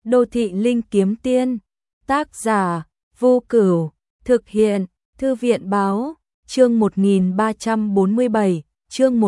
Đô thị linh kiếm tiên. Tác giả Vô Cửu. Thực hiện Thư viện báo. Chương 1347, chương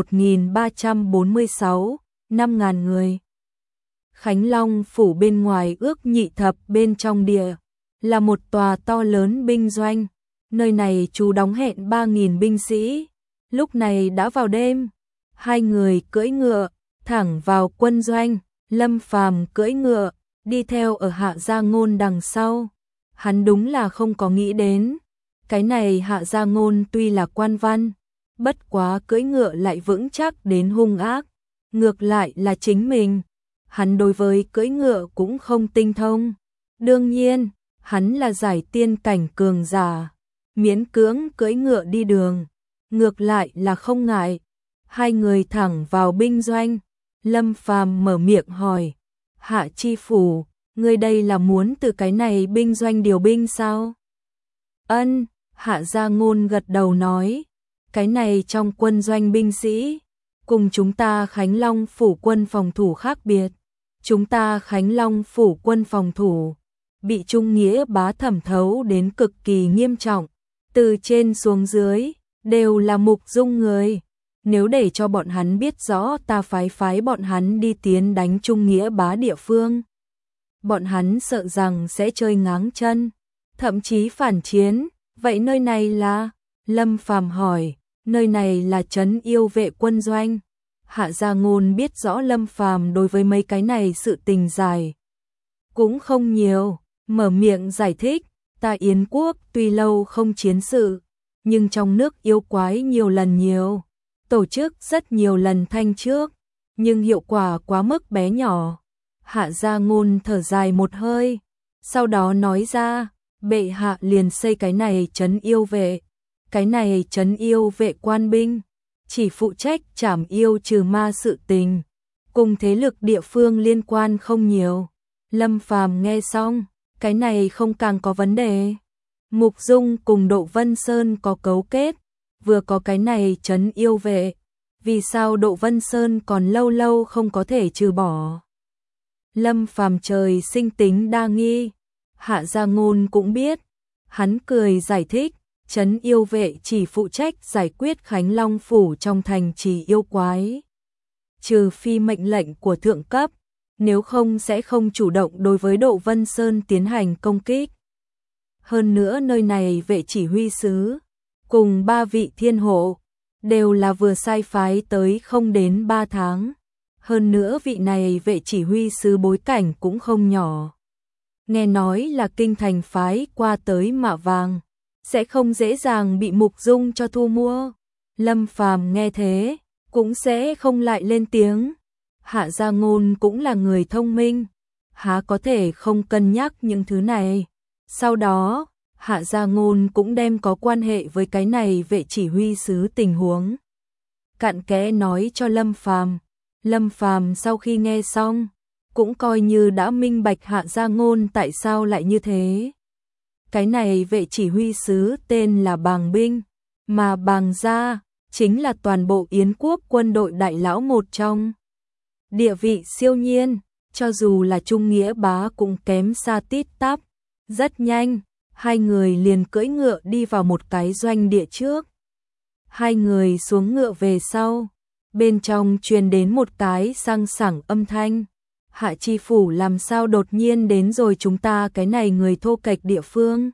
1346, 5.000 người. Khánh Long phủ bên ngoài ước nhị thập, bên trong địa là một tòa to lớn binh doanh. Nơi này chú đóng hẹn 3.000 binh sĩ. Lúc này đã vào đêm, hai người cưỡi ngựa thẳng vào quân doanh. Lâm Phàm cưỡi ngựa đi theo ở Hạ Gia Ngôn đằng sau. Hắn đúng là không có nghĩ đến, cái này Hạ Gia Ngôn tuy là quan văn, bất quá cưỡi ngựa lại vững chắc đến hung ác. Ngược lại là chính mình, hắn đối với cưỡi ngựa cũng không tinh thông. Đương nhiên, hắn là giải tiên cảnh cường giả, miễn cưỡng cưỡi ngựa đi đường, ngược lại là không ngại. Hai người thẳng vào binh doanh. Lâm Phàm mở miệng hỏi, Hạ chi phủ, ngươi đây là muốn từ cái này binh doanh điều binh sao? Ân, Hạ Gia Ngôn gật đầu nói, cái này trong quân doanh binh sĩ, cùng chúng ta Khánh Long phủ quân phòng thủ khác biệt. Chúng ta Khánh Long phủ quân phòng thủ, bị Trung Nghĩa bá thẩm thấu đến cực kỳ nghiêm trọng, từ trên xuống dưới, đều là mục dung người. Nếu để cho bọn hắn biết rõ ta phái bọn hắn đi tiến đánh Trung Nghĩa bá địa phương, bọn hắn sợ rằng sẽ chơi ngáng chân, thậm chí phản chiến. Vậy nơi này là? Lâm Phàm hỏi. Nơi này là trấn yêu vệ quân doanh. Hạ Gia Ngôn biết rõ Lâm Phàm đối với mấy cái này sự tình dài cũng không nhiều, mở miệng giải thích, ta Yến quốc tuy lâu không chiến sự, nhưng trong nước yêu quái nhiều lần nhiều, tổ chức rất nhiều lần thanh trước, nhưng hiệu quả quá mức bé nhỏ. Hạ Gia Ngôn thở dài một hơi, sau đó nói ra, bệ hạ liền xây cái này trấn yêu vệ. Cái này trấn yêu vệ quan binh, chỉ phụ trách trảm yêu trừ ma sự tình, cùng thế lực địa phương liên quan không nhiều. Lâm Phàm nghe xong, cái này không càng có vấn đề. Mục Dung cùng Độ Vân Sơn có cấu kết, vừa có cái này trấn yêu vệ, vì sao Độ Vân Sơn còn lâu lâu không có thể trừ bỏ? Lâm Phàm trời sinh tính đa nghi, Hạ Gia Ngôn cũng biết, hắn cười giải thích, trấn yêu vệ chỉ phụ trách giải quyết Khánh Long phủ trong thành trì yêu quái, trừ phi mệnh lệnh của thượng cấp, nếu không sẽ không chủ động đối với Độ Vân Sơn tiến hành công kích. Hơn nữa nơi này vệ chỉ huy sứ cùng 3 vị thiên hộ đều là vừa sai phái tới không đến 3 tháng. Hơn nữa vị này vệ chỉ huy sứ bối cảnh cũng không nhỏ. Nghe nói là kinh thành phái qua tới Mạ Vàng, sẽ không dễ dàng bị Mục Dung cho thu mua. Lâm Phàm nghe thế, cũng sẽ không lại lên tiếng. Hạ Gia Ngôn cũng là người thông minh, há có thể không cân nhắc những thứ này. Sau đó, Hạ Gia Ngôn cũng đem có quan hệ với cái này vệ chỉ huy sứ tình huống cặn kẽ nói cho Lâm Phàm. Lâm Phàm sau khi nghe xong, cũng coi như đã minh bạch Hạ Gia Ngôn tại sao lại như thế. Cái này vệ chỉ huy sứ tên là Bàng Binh, mà Bàng gia chính là toàn bộ Yến quốc quân đội đại lão một trong. Địa vị siêu nhiên, cho dù là Trung Nghĩa bá cũng kém xa tít tắp. Rất nhanh, hai người liền cưỡi ngựa đi vào một cái doanh địa trước. Hai người xuống ngựa về sau, bên trong truyền đến một cái sang sảng âm thanh. Hạ chi phủ làm sao đột nhiên đến rồi chúng ta cái này người thô kệch địa phương.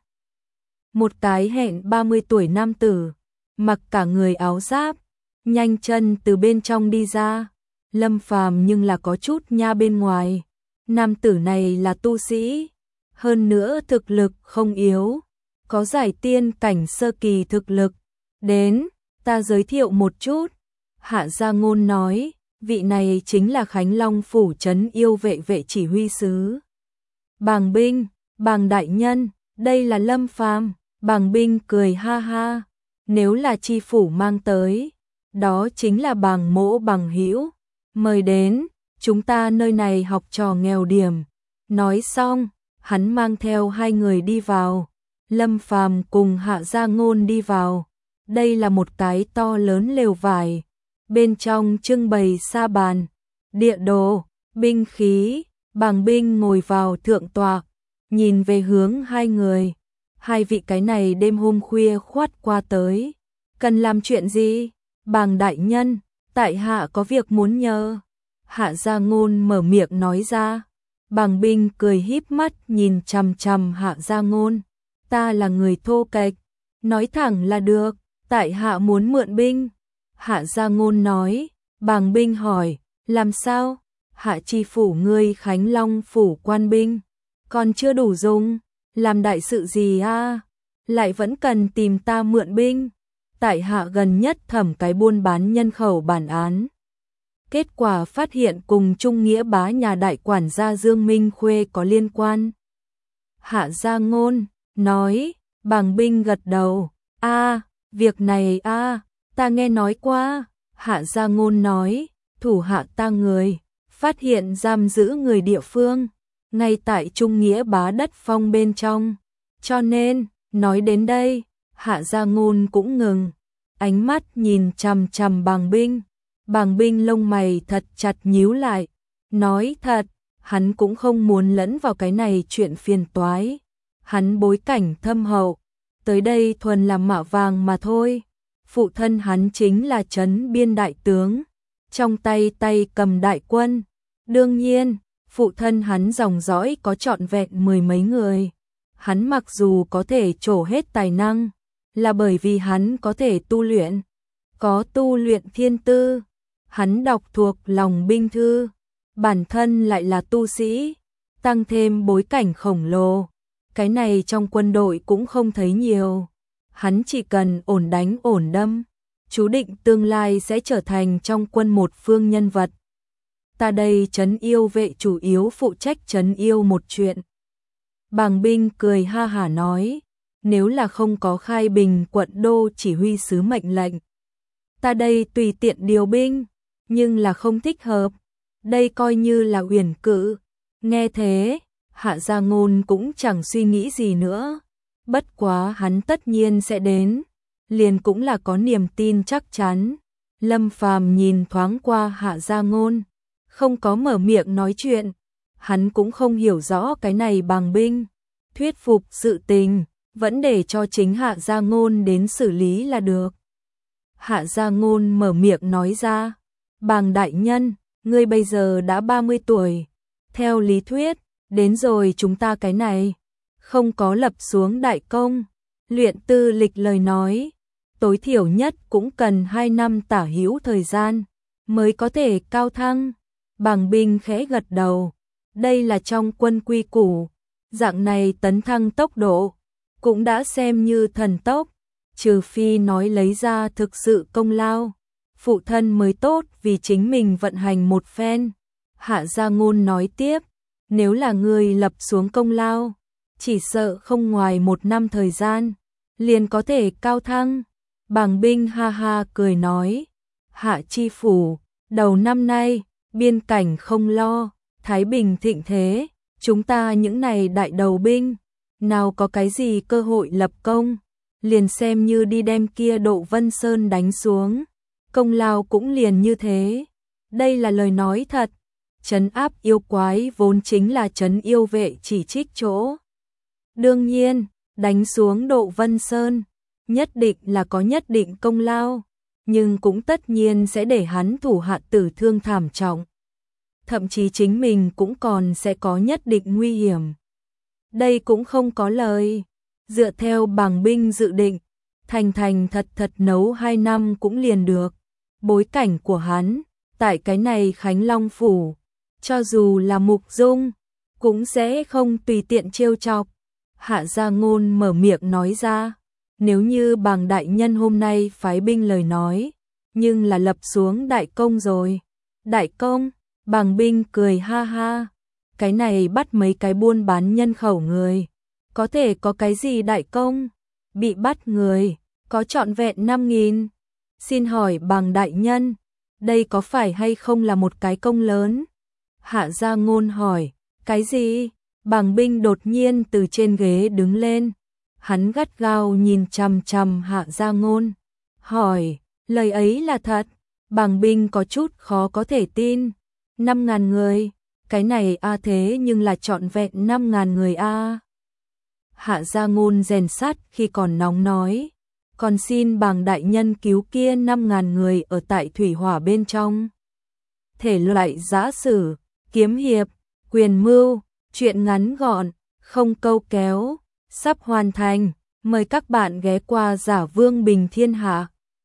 Một cái hẹn 30 tuổi nam tử, mặc cả người áo giáp, nhanh chân từ bên trong đi ra. Lâm Phàm nhưng là có chút nha bên ngoài. Nam tử này là tu sĩ, hơn nữa thực lực không yếu, có giải tiên cảnh sơ kỳ thực lực. Đến, ta giới thiệu một chút. Hạ Gia Ngôn nói, vị này chính là Khánh Long phủ trấn yêu vệ vệ chỉ huy sứ Bàng Binh. Bàng đại nhân, đây là Lâm Phàm. Bàng Binh cười ha ha, nếu là chi phủ mang tới, đó chính là Bàng mỗ bằng hữu, mời đến, chúng ta nơi này học trò nghèo điểm. Nói xong, hắn mang theo hai người đi vào. Lâm Phàm cùng Hạ Gia Ngôn đi vào. Đây là một cái to lớn lều vải, bên trong trưng bày sa bàn, địa đồ, binh khí, Bàng binh ngồi vào thượng tọa, nhìn về hướng hai người. Hai vị cái này đêm hôm khuya khoắt qua tới. Cần làm chuyện gì? Bàng đại nhân, tại hạ có việc muốn nhờ. Hạ Gia Ngôn mở miệng nói ra. Bàng binh cười híp mắt nhìn chằm chằm Hạ Gia Ngôn. Ta là người thô kệch, nói thẳng là được, tại hạ muốn mượn binh. Hạ Gia Ngôn nói. Bàng binh hỏi, làm sao? Hạ chi phủ ngươi Khánh Long phủ quan binh, còn chưa đủ dùng, làm đại sự gì a? Lại vẫn cần tìm ta mượn binh. Tại hạ gần nhất thẩm cái buôn bán nhân khẩu bản án. Kết quả phát hiện cùng Trung Nghĩa bá nhà đại quản gia Dương Minh Khuê có liên quan. Hạ Gia Ngôn nói. Bàng binh gật đầu. Việc này ta nghe nói qua. Hạ Gia Ngôn nói. Thủ hạ ta người phát hiện giam giữ người địa phương ngay tại Trung Nghĩa bá đất phong bên trong. Cho nên, nói đến đây, Hạ Gia Ngôn cũng ngừng, ánh mắt nhìn chằm chằm Bàng binh. Bàng binh lông mày thật chặt nhíu lại, nói thật, hắn cũng không muốn lẫn vào cái này chuyện phiền toái. Hắn bối cảnh thâm hậu, tới đây thuần làm mạ vàng mà thôi. Phụ thân hắn chính là trấn biên đại tướng, trong tay cầm đại quân. Đương nhiên, phụ thân hắn dòng dõi có trọn vẹn mười mấy người. Hắn mặc dù có thể trổ hết tài năng, là bởi vì hắn có thể tu luyện, có tu luyện thiên tư. Hắn đọc thuộc lòng binh thư, bản thân lại là tu sĩ, tăng thêm bối cảnh khổng lồ. Cái này trong quân đội cũng không thấy nhiều. Hắn chỉ cần ổn đánh ổn đâm, chú định tương lai sẽ trở thành trong quân một phương nhân vật. Ta đây trấn yêu vệ chủ yếu phụ trách trấn yêu một chuyện. Bàng binh cười ha hả nói, nếu là không có Khai Bình quận đô chỉ huy sứ mệnh lệnh, ta đây tùy tiện điều binh, nhưng là không thích hợp, đây coi như là uyển cự. Nghe thế, Hạ Gia Ngôn cũng chẳng suy nghĩ gì nữa, bất quá hắn tất nhiên sẽ đến, liền cũng là có niềm tin chắc chắn. Lâm Phàm nhìn thoáng qua Hạ Gia Ngôn, không có mở miệng nói chuyện, hắn cũng không hiểu rõ cái này Bàng binh. Thuyết phục sự tình, vẫn để cho chính Hạ Gia Ngôn đến xử lý là được. Hạ Gia Ngôn mở miệng nói ra, Bàng đại nhân, ngươi bây giờ đã 30 tuổi, theo lý thuyết, đến rồi chúng ta cái này, không có lập xuống đại công, luyện tư lịch lời nói, tối thiểu nhất cũng cần 2 năm tả hữu thời gian, mới có thể cao thăng. Bàng binh khẽ gật đầu, đây là trong quân quy củ, dạng này tấn thăng tốc độ, cũng đã xem như thần tốc, trừ phi nói lấy ra thực sự công lao, phụ thân mới tốt vì chính mình vận hành một phen. Hạ Gia Ngôn nói tiếp, nếu là người lập xuống công lao, chỉ sợ không ngoài 1 năm thời gian, liền có thể cao thăng. Bàng binh ha ha cười nói, Hạ chi phủ, đầu năm nay, biên cảnh không lo, Thái Bình thịnh thế, chúng ta những này đại đầu binh, nào có cái gì cơ hội lập công, liền xem như đi đem kia Độ Vân Sơn đánh xuống, công lao cũng liền như thế. Đây là lời nói thật, trấn áp yêu quái vốn chính là trấn yêu vệ chỉ trích chỗ. Đương nhiên, đánh xuống Độ Vân Sơn, nhất định là có nhất định công lao, nhưng cũng tất nhiên sẽ để hắn thủ hạ tử thương thảm trọng. Thậm chí chính mình cũng còn sẽ có nhất định nguy hiểm. Đây cũng không có lời. Dựa theo Bàng binh dự định, thành thật nấu 2 năm cũng liền được. Bối cảnh của hắn, tại cái này Khánh Long phủ, cho dù là Mục Dung, cũng sẽ không tùy tiện trêu chọc. Hạ Gia Ngôn mở miệng nói ra, nếu như Bàng đại nhân hôm nay phái binh lời nói, nhưng là lập xuống đại công rồi. Đại công? Bàng binh cười ha ha, cái này bắt mấy cái buôn bán nhân khẩu người, có thể có cái gì đại công? Bị bắt người, có trọn vẹn 5.000. Xin hỏi Bàng đại nhân, đây có phải hay không là một cái công lớn? Hạ Gia Ngôn hỏi, cái gì? Bàng binh đột nhiên từ trên ghế đứng lên, hắn gắt gao nhìn chằm chằm Hạ Gia Ngôn, hỏi, lời ấy là thật? Bàng binh có chút khó có thể tin. 5.000 người, cái này a thế nhưng là trọn vẹn 5.000 người a. Hạ Gia Ngôn rèn sắt khi còn nóng nói, còn xin bàng đại nhân cứu kia 5.000 người ở tại thủy hỏa bên trong. Thể loại giã sử, kiếm hiệp, quyền mưu, truyện ngắn gọn, không câu kéo, sắp hoàn thành, mời các bạn ghé qua Giả Vương Bình Thiên Hạ.